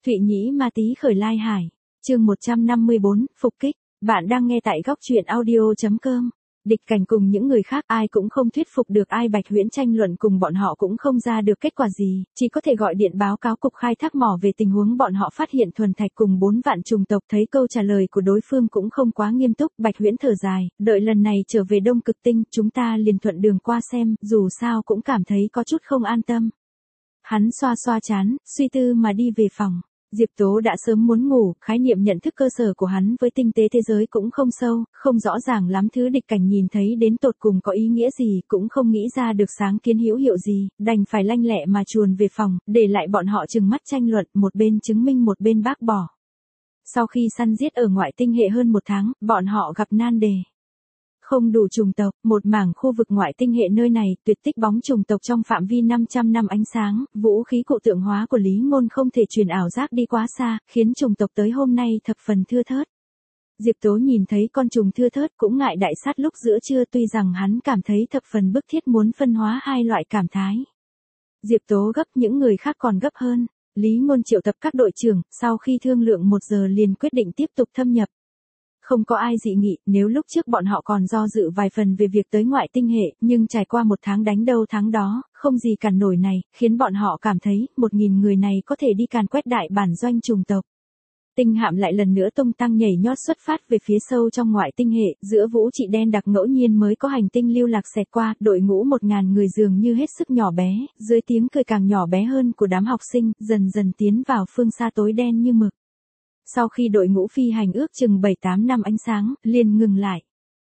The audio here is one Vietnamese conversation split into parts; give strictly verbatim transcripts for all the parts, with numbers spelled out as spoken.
Thụy Nhĩ Ma Tý khởi lai hải. Chương một trăm năm mươi bốn, phục kích. Bạn đang nghe tại góc truyện audio chấm com. Địch Cảnh cùng những người khác ai cũng không thuyết phục được ai, Bạch Huyễn tranh luận cùng bọn họ cũng không ra được kết quả gì, chỉ có thể gọi điện báo cáo cục khai thác mỏ về tình huống bọn họ phát hiện thuần thạch cùng bốn vạn trùng tộc. Thấy câu trả lời của đối phương cũng không quá nghiêm túc, Bạch Huyễn thở dài, đợi lần này trở về Đông Cực Tinh, chúng ta liền thuận đường qua xem, dù sao cũng cảm thấy có chút không an tâm. Hắn xoa xoa trán, suy tư mà đi về phòng. Diệp Tố đã sớm muốn ngủ, khái niệm nhận thức cơ sở của hắn với tinh tế thế giới cũng không sâu, không rõ ràng lắm thứ Địch Cảnh nhìn thấy đến tột cùng có ý nghĩa gì, cũng không nghĩ ra được sáng kiến hữu hiệu gì, đành phải lanh lẹ mà chuồn về phòng, để lại bọn họ trừng mắt tranh luận, một bên chứng minh một bên bác bỏ. Sau khi săn giết ở ngoại tinh hệ hơn một tháng, bọn họ gặp nan đề. Không đủ trùng tộc, một mảng khu vực ngoại tinh hệ nơi này, tuyệt tích bóng trùng tộc trong phạm vi năm trăm năm ánh sáng, vũ khí cụ tượng hóa của Lý Ngôn không thể truyền ảo giác đi quá xa, khiến trùng tộc tới hôm nay thập phần thưa thớt. Diệp Tố nhìn thấy con trùng thưa thớt cũng ngại đại sát lúc giữa trưa, tuy rằng hắn cảm thấy thập phần bức thiết muốn phân hóa hai loại cảm thái. Diệp Tố gấp, những người khác còn gấp hơn. Lý Ngôn triệu tập các đội trưởng, sau khi thương lượng một giờ liền quyết định tiếp tục thâm nhập. Không có ai dị nghị, nếu lúc trước bọn họ còn do dự vài phần về việc tới ngoại tinh hệ, nhưng trải qua một tháng đánh đâu thắng đó, không gì cản nổi này, khiến bọn họ cảm thấy, một nghìn người này có thể đi càn quét đại bản doanh trùng tộc. Tinh hạm lại lần nữa tung tăng nhảy nhót xuất phát về phía sâu trong ngoại tinh hệ, giữa vũ trị đen đặc ngẫu nhiên mới có hành tinh lưu lạc xẹt qua, đội ngũ một ngàn người dường như hết sức nhỏ bé, dưới tiếng cười càng nhỏ bé hơn của đám học sinh, dần dần tiến vào phương xa tối đen như mực. Sau khi đội ngũ phi hành ước chừng bảy tám năm ánh sáng, liền ngừng lại.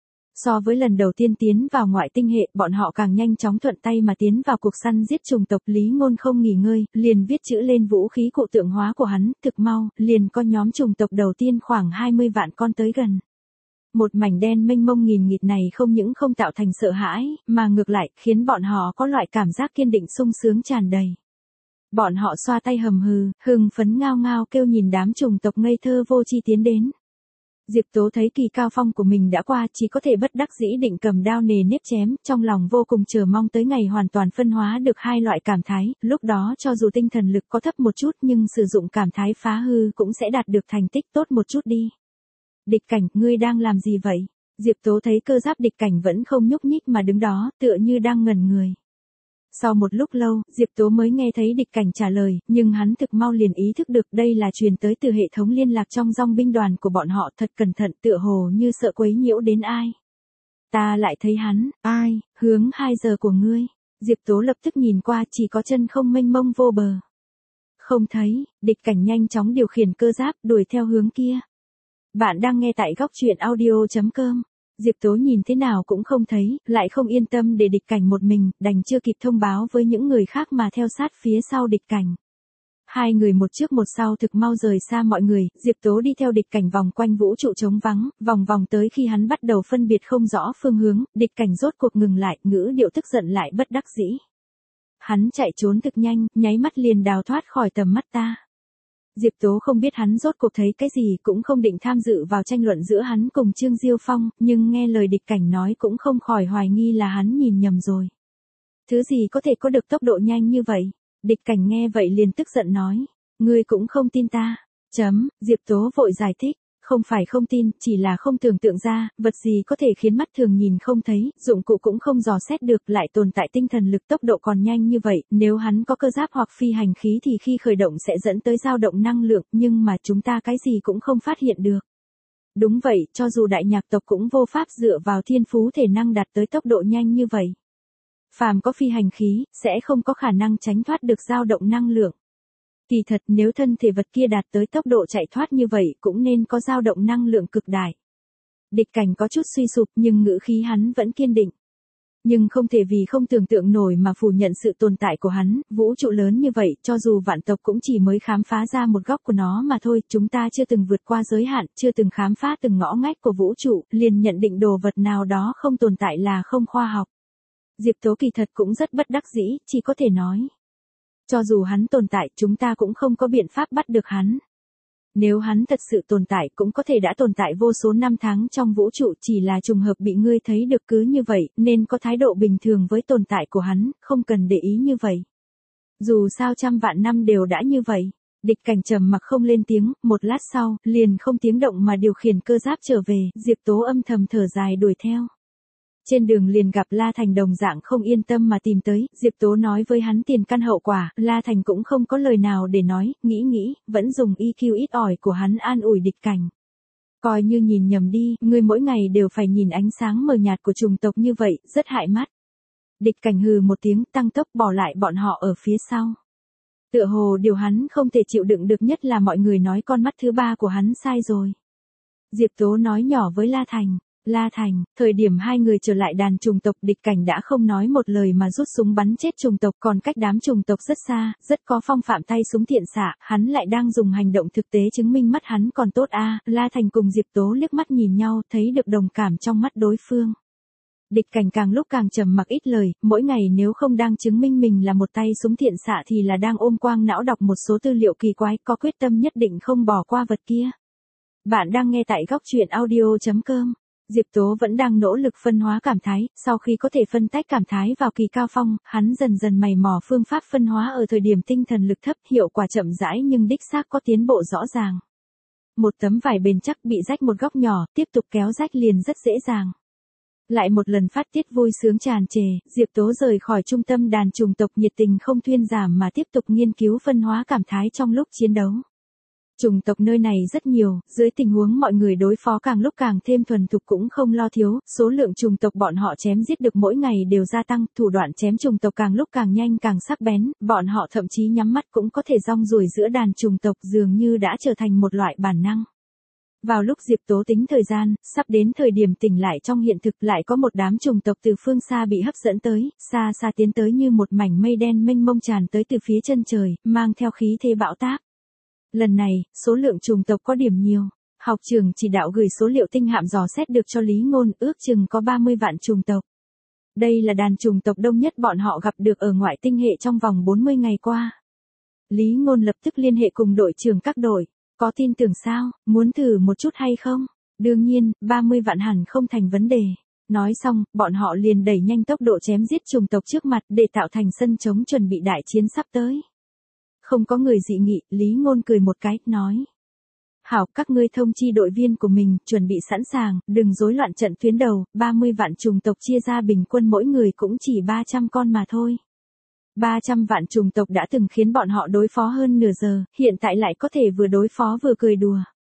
So với lần đầu tiên tiến vào ngoại tinh hệ, bọn họ càng nhanh chóng thuận tay mà tiến vào cuộc săn giết trùng tộc. Lý Ngôn không nghỉ ngơi, liền viết chữ lên vũ khí cụ tượng hóa của hắn, thực mau, liền có nhóm trùng tộc đầu tiên khoảng hai mươi vạn con tới gần. Một mảnh đen mênh mông nghìn nghịt này không những không tạo thành sợ hãi, mà ngược lại, khiến bọn họ có loại cảm giác kiên định sung sướng tràn đầy. Bọn họ xoa tay hầm hừ, hưng phấn ngao ngao kêu nhìn đám trùng tộc ngây thơ vô tri tiến đến. Diệp Tố thấy kỳ cao phong của mình đã qua, chỉ có thể bất đắc dĩ định cầm đao nề nếp chém, trong lòng vô cùng chờ mong tới ngày hoàn toàn phân hóa được hai loại cảm thái, lúc đó cho dù tinh thần lực có thấp một chút nhưng sử dụng cảm thái phá hư cũng sẽ đạt được thành tích tốt một chút đi. Địch Cảnh, ngươi đang làm gì vậy? Diệp Tố thấy cơ giáp Địch Cảnh vẫn không nhúc nhích mà đứng đó, tựa như đang ngẩn người. Sau một lúc lâu, Diệp Tố mới nghe thấy Địch Cảnh trả lời, nhưng hắn thực mau liền ý thức được đây là truyền tới từ hệ thống liên lạc trong dòng binh đoàn của bọn họ, thật cẩn thận, tựa hồ như sợ quấy nhiễu đến ai. Ta lại thấy hắn, ai, hướng hai giờ của ngươi. Diệp Tố lập tức nhìn qua, chỉ có chân không mênh mông vô bờ. Không thấy, Địch Cảnh nhanh chóng điều khiển cơ giáp, đuổi theo hướng kia. Bạn đang nghe tại góc truyện audio chấm com. Diệp Tố nhìn thế nào cũng không thấy, lại không yên tâm để Địch Cảnh một mình, đành chưa kịp thông báo với những người khác mà theo sát phía sau Địch Cảnh. Hai người một trước một sau thực mau rời xa mọi người, Diệp Tố đi theo Địch Cảnh vòng quanh vũ trụ trống vắng, vòng vòng tới khi hắn bắt đầu phân biệt không rõ phương hướng, Địch Cảnh rốt cuộc ngừng lại, ngữ điệu tức giận lại bất đắc dĩ. Hắn chạy trốn thực nhanh, nháy mắt liền đào thoát khỏi tầm mắt ta. Diệp Tố không biết hắn rốt cuộc thấy cái gì, cũng không định tham dự vào tranh luận giữa hắn cùng Trương Diêu Phong, nhưng nghe lời Địch Cảnh nói cũng không khỏi hoài nghi là hắn nhìn nhầm rồi. Thứ gì có thể có được tốc độ nhanh như vậy? Địch Cảnh nghe vậy liền tức giận nói, ngươi cũng không tin ta. Chấm, Diệp Tố vội giải thích, không phải không tin, chỉ là không tưởng tượng ra, vật gì có thể khiến mắt thường nhìn không thấy, dụng cụ cũng không dò xét được, lại tồn tại tinh thần lực tốc độ còn nhanh như vậy, nếu hắn có cơ giáp hoặc phi hành khí thì khi khởi động sẽ dẫn tới dao động năng lượng, nhưng mà chúng ta cái gì cũng không phát hiện được. Đúng vậy, cho dù đại nhạc tộc cũng vô pháp dựa vào thiên phú thể năng đạt tới tốc độ nhanh như vậy. Phàm có phi hành khí, sẽ không có khả năng tránh thoát được dao động năng lượng. Kỳ thật nếu thân thể vật kia đạt tới tốc độ chạy thoát như vậy cũng nên có dao động năng lượng cực đại. Địch Cảnh có chút suy sụp nhưng ngữ khí hắn vẫn kiên định. Nhưng không thể vì không tưởng tượng nổi mà phủ nhận sự tồn tại của hắn, vũ trụ lớn như vậy, cho dù vạn tộc cũng chỉ mới khám phá ra một góc của nó mà thôi, chúng ta chưa từng vượt qua giới hạn, chưa từng khám phá từng ngõ ngách của vũ trụ, liền nhận định đồ vật nào đó không tồn tại là không khoa học. Diệp Tố kỳ thật cũng rất bất đắc dĩ, chỉ có thể nói. Cho dù hắn tồn tại, chúng ta cũng không có biện pháp bắt được hắn. Nếu hắn thật sự tồn tại cũng có thể đã tồn tại vô số năm tháng trong vũ trụ, chỉ là trùng hợp bị ngươi thấy được cứ như vậy, nên có thái độ bình thường với tồn tại của hắn, không cần để ý như vậy. Dù sao trăm vạn năm đều đã như vậy. Địch Cảnh trầm mặc không lên tiếng, một lát sau, liền không tiếng động mà điều khiển cơ giáp trở về, Diệp Tố âm thầm thở dài đuổi theo. Trên đường liền gặp La Thành đồng dạng không yên tâm mà tìm tới, Diệp Tố nói với hắn tiền căn hậu quả, La Thành cũng không có lời nào để nói, nghĩ nghĩ, vẫn dùng i kiu ít ỏi của hắn an ủi Địch Cảnh. Coi như nhìn nhầm đi, ngươi mỗi ngày đều phải nhìn ánh sáng mờ nhạt của chủng tộc như vậy, rất hại mắt. Địch Cảnh hừ một tiếng, tăng tốc bỏ lại bọn họ ở phía sau. Tựa hồ điều hắn không thể chịu đựng được nhất là mọi người nói con mắt thứ ba của hắn sai rồi. Diệp Tố nói nhỏ với La Thành. La Thành, thời điểm hai người trở lại đàn trùng tộc, Địch Cảnh đã không nói một lời mà rút súng bắn chết trùng tộc, còn cách đám trùng tộc rất xa, rất có phong phạm tay súng thiện xạ, hắn lại đang dùng hành động thực tế chứng minh mắt hắn còn tốt a. À, La Thành cùng Diệp Tố liếc mắt nhìn nhau, thấy được đồng cảm trong mắt đối phương. Địch Cảnh càng lúc càng trầm mặc ít lời, mỗi ngày nếu không đang chứng minh mình là một tay súng thiện xạ thì là đang ôm quang não đọc một số tư liệu kỳ quái, có quyết tâm nhất định không bỏ qua vật kia. Bạn đang nghe tại góc truyện audio chấm com. Diệp Tố vẫn đang nỗ lực phân hóa cảm thái, sau khi có thể phân tách cảm thái vào kỳ cao phong, hắn dần dần mày mò phương pháp phân hóa ở thời điểm tinh thần lực thấp, hiệu quả chậm rãi nhưng đích xác có tiến bộ rõ ràng. Một tấm vải bền chắc bị rách một góc nhỏ, tiếp tục kéo rách liền rất dễ dàng. Lại một lần phát tiết vui sướng tràn trề, Diệp Tố rời khỏi trung tâm đàn trùng tộc, nhiệt tình không thuyên giảm mà tiếp tục nghiên cứu phân hóa cảm thái trong lúc chiến đấu. Trùng tộc nơi này rất nhiều, dưới tình huống mọi người đối phó càng lúc càng thêm thuần thục cũng không lo thiếu, số lượng trùng tộc bọn họ chém giết được mỗi ngày đều gia tăng, thủ đoạn chém trùng tộc càng lúc càng nhanh càng sắc bén, bọn họ thậm chí nhắm mắt cũng có thể rong ruổi giữa đàn trùng tộc, dường như đã trở thành một loại bản năng. Vào lúc Diệp Tố tính thời gian, sắp đến thời điểm tỉnh lại trong hiện thực, lại có một đám trùng tộc từ phương xa bị hấp dẫn tới, xa xa tiến tới như một mảnh mây đen mênh mông tràn tới từ phía chân trời, mang theo khí thế bão táp. Lần này, số lượng trùng tộc có điểm nhiều. Học trường chỉ đạo gửi số liệu tinh hạm dò xét được cho Lý Ngôn, ước chừng có ba mươi vạn trùng tộc. Đây là đàn trùng tộc đông nhất bọn họ gặp được ở ngoại tinh hệ trong vòng bốn mươi ngày qua. Lý Ngôn lập tức liên hệ cùng đội trưởng các đội. Có tin tưởng sao, muốn thử một chút hay không? Đương nhiên, ba mươi vạn hẳn không thành vấn đề. Nói xong, bọn họ liền đẩy nhanh tốc độ chém giết trùng tộc trước mặt để tạo thành sân trống chuẩn bị đại chiến sắp tới. Không có người dị nghị, Lý Ngôn cười một cái, nói. Hảo, các ngươi thông chi đội viên của mình, chuẩn bị sẵn sàng, đừng rối loạn trận tuyến đầu, ba mươi vạn trùng tộc chia ra bình quân mỗi người cũng chỉ ba trăm con mà thôi. ba trăm vạn trùng tộc đã từng khiến bọn họ đối phó hơn nửa giờ, hiện tại lại có thể vừa đối phó vừa cười đùa.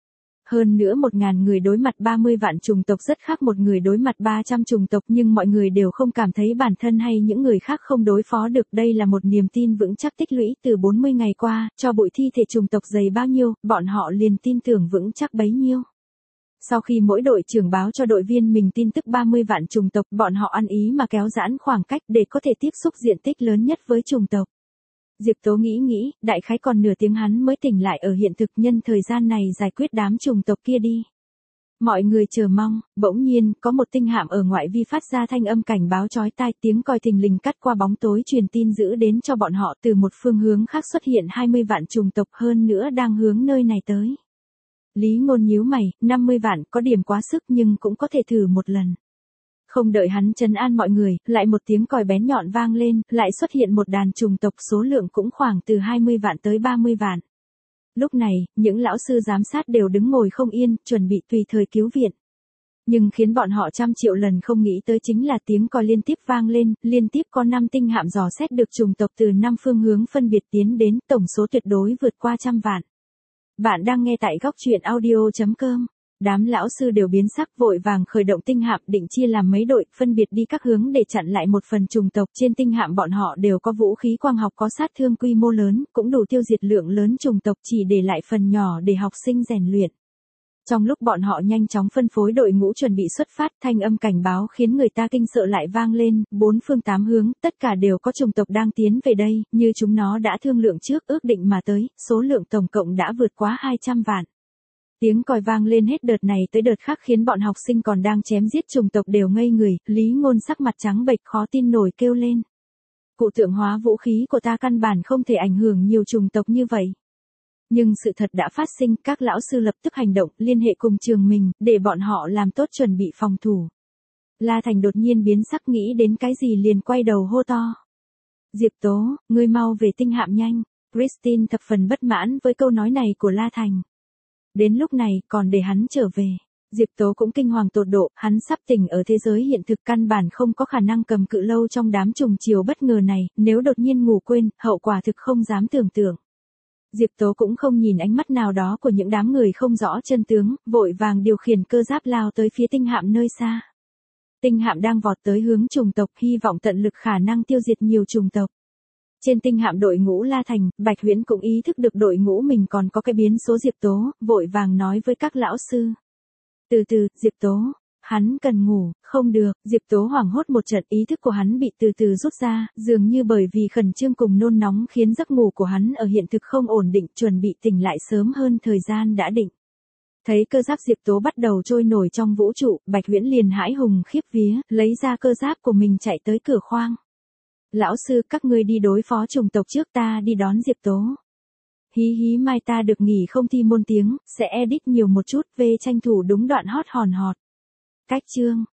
Hơn nữa một ngàn người đối mặt ba mươi vạn trùng tộc rất khác một người đối mặt ba trăm trùng tộc, nhưng mọi người đều không cảm thấy bản thân hay những người khác không đối phó được. Đây là một niềm tin vững chắc tích lũy từ bốn mươi ngày qua, cho bụi thi thể trùng tộc dày bao nhiêu, bọn họ liền tin tưởng vững chắc bấy nhiêu. Sau khi mỗi đội trưởng báo cho đội viên mình tin tức ba mươi vạn trùng tộc, bọn họ ăn ý mà kéo giãn khoảng cách để có thể tiếp xúc diện tích lớn nhất với trùng tộc. Diệp Tố nghĩ nghĩ, đại khái còn nửa tiếng hắn mới tỉnh lại ở hiện thực, nhân thời gian này giải quyết đám trùng tộc kia đi. Mọi người chờ mong, bỗng nhiên, có một tinh hạm ở ngoại vi phát ra thanh âm cảnh báo chói tai, tiếng còi thình lình cắt qua bóng tối truyền tin dữ đến cho bọn họ, từ một phương hướng khác xuất hiện hai mươi vạn trùng tộc, hơn nữa đang hướng nơi này tới. Lý Ngôn nhíu mày, năm mươi vạn có điểm quá sức nhưng cũng có thể thử một lần. Không đợi hắn trấn an mọi người, lại một tiếng còi bén nhọn vang lên, lại xuất hiện một đàn trùng tộc, số lượng cũng khoảng từ hai mươi vạn tới ba mươi vạn. Lúc này, những lão sư giám sát đều đứng ngồi không yên, chuẩn bị tùy thời cứu viện. Nhưng khiến bọn họ trăm triệu lần không nghĩ tới chính là tiếng còi liên tiếp vang lên, liên tiếp có năm tinh hạm dò xét được trùng tộc từ năm phương hướng phân biệt tiến đến, tổng số tuyệt đối vượt qua trăm vạn. Bạn đang nghe tại góc truyện audio chấm com. Đám lão sư đều biến sắc, vội vàng khởi động tinh hạm, định chia làm mấy đội, phân biệt đi các hướng để chặn lại một phần trùng tộc. Trên tinh hạm bọn họ đều có vũ khí quang học có sát thương quy mô lớn, cũng đủ tiêu diệt lượng lớn trùng tộc, chỉ để lại phần nhỏ để học sinh rèn luyện. Trong lúc bọn họ nhanh chóng phân phối đội ngũ chuẩn bị xuất phát, thanh âm cảnh báo khiến người ta kinh sợ lại vang lên, bốn phương tám hướng, tất cả đều có trùng tộc đang tiến về đây, như chúng nó đã thương lượng trước, ước định mà tới, số lượng tổng cộng đã vượt quá hai trăm vạn. Tiếng còi vang lên hết đợt này tới đợt khác khiến bọn học sinh còn đang chém giết trùng tộc đều ngây người, Lý Ngôn sắc mặt trắng bệch khó tin nổi kêu lên. Cụ tượng hóa vũ khí của ta căn bản không thể ảnh hưởng nhiều trùng tộc như vậy. Nhưng sự thật đã phát sinh, các lão sư lập tức hành động, liên hệ cùng trường mình, để bọn họ làm tốt chuẩn bị phòng thủ. La Thành đột nhiên biến sắc, nghĩ đến cái gì liền quay đầu hô to. Diệp Tố, ngươi mau về tinh hạm nhanh. Christine thập phần bất mãn với câu nói này của La Thành. Đến lúc này, còn để hắn trở về. Diệp Tố cũng kinh hoàng tột độ, hắn sắp tỉnh ở thế giới hiện thực căn bản không có khả năng cầm cự lâu trong đám trùng chiều bất ngờ này, nếu đột nhiên ngủ quên, hậu quả thực không dám tưởng tượng. Diệp Tố cũng không nhìn ánh mắt nào đó của những đám người không rõ chân tướng, vội vàng điều khiển cơ giáp lao tới phía tinh hạm nơi xa. Tinh hạm đang vọt tới hướng trùng tộc, hy vọng tận lực khả năng tiêu diệt nhiều trùng tộc. Trên tinh hạm đội ngũ La Thành, Bạch Huyễn cũng ý thức được đội ngũ mình còn có cái biến số Diệp Tố, vội vàng nói với các lão sư. Từ từ, Diệp Tố, hắn cần ngủ, không được, Diệp Tố hoảng hốt một trận, ý thức của hắn bị từ từ rút ra, dường như bởi vì khẩn trương cùng nôn nóng khiến giấc ngủ của hắn ở hiện thực không ổn định, chuẩn bị tỉnh lại sớm hơn thời gian đã định. Thấy cơ giáp Diệp Tố bắt đầu trôi nổi trong vũ trụ, Bạch Huyễn liền hãi hùng khiếp vía, lấy ra cơ giáp của mình chạy tới cửa khoang. Lão sư, các ngươi đi đối phó trùng tộc trước, ta đi đón Diệp Tố. Hí hí, mai ta được nghỉ không thi môn tiếng, sẽ edit nhiều một chút, về tranh thủ đúng đoạn hot hòn hot. Cách chương